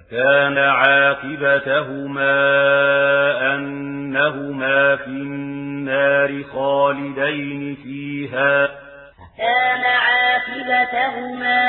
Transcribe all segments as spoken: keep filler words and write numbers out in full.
فكان عاقبتهما أنهما في النار خالدين فيها فكان عاقبتهما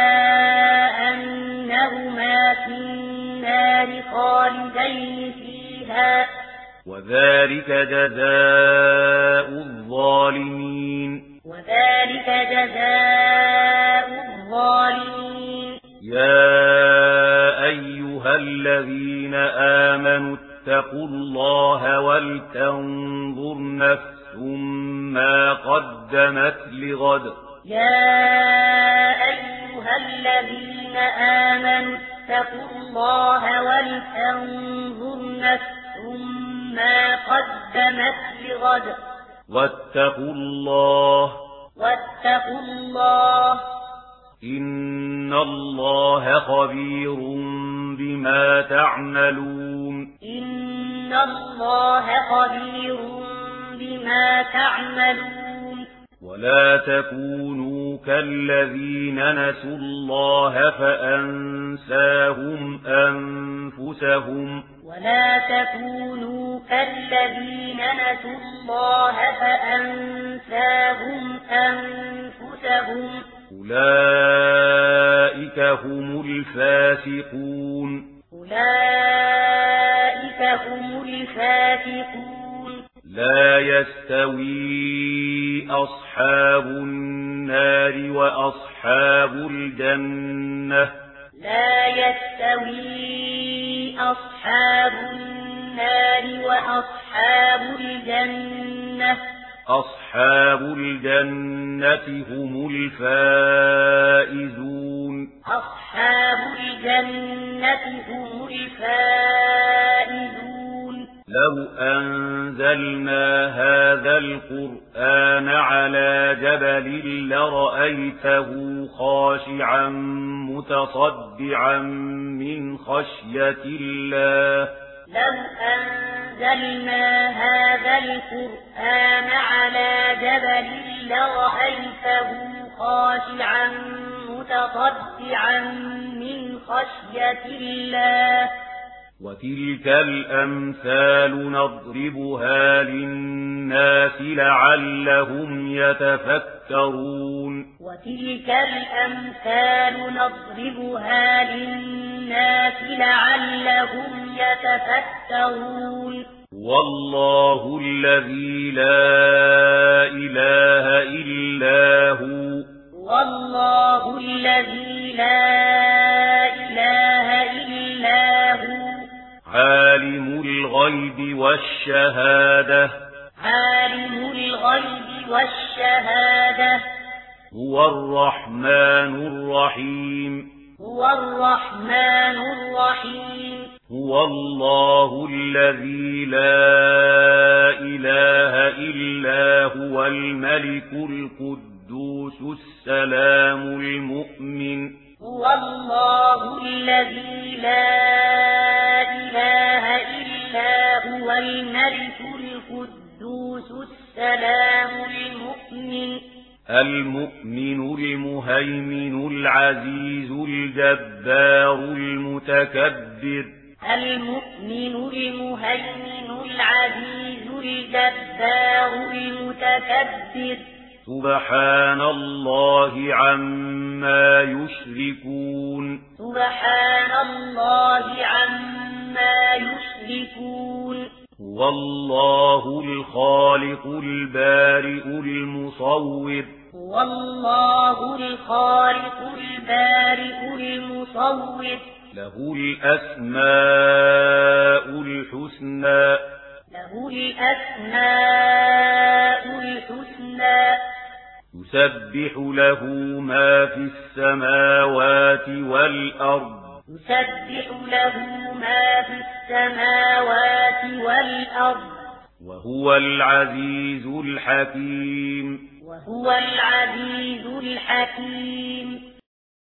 أنهما في النار خالدين فيها وذلك جزاء الظالمين وذلك جزاء الظالمين يا أيها الذين آمنوا اتقوا الله ولتنظر نفس ما قدمت لغد يا أيها الذين آمنوا اتقوا الله ولتنظر نفس ما قدمت لغد واتقوا الله واتقوا الله إن الله خبير بما تعملون إن الله خبير بما تعملون ولا تكونوا كالذين نسوا الله فأنساهم أنفسهم ولا تكونوا كالذين نسوا الله فأنساهم أنفسهم أولئك هم الفاسقون أولئك هم الفاسقون لا يستوي أصحاب النار وأصحاب الجنة لا يستوي أصحاب النار وأصحاب الجنة أصحاب الجنة هم الفائزون أصحاب الجنة هم الفائزون لو أنزلنا هذا القرآن على جبل لرأيته خاشعا متصدعا من خشية الله لو أنزلنا هذا القرآن على جبل لرأيته خاشعا متصدعا من خشية الله وتلك الأمثال نضربها للناس لعلهم يتفكرون وتلك الأمثال نضربها للناس لعلهم يتفكرون والله الذي لا إله إلا هو والله الذي لا إله إلا هو عالم الغيب والشهادة عالم الغيب والشهادة هو الرحمن الرحيم هو الرحمن الرحيم هو الله الذي لا إله إلا هو الملك القدوس السلام المؤمن هو الله الذي لا إله إلا هو الملك القدوس السلام المؤمن المؤمن المهيمن العزيز الجبار المتكبر المؤمن المهيمن العزيز الجبار المتكبر سبحان الله عما يشركون سبحان الله عما يشركون هو الله الخالق البارئ المصور هو الله الخالق البارئ المصور له الأسماء الحسنى له الأسماء الحسنى يسبح له ما في السماوات والأرض يسبح له ما في السماوات والأرض وهو العزيز الحكيم وهو العزيز الحكيم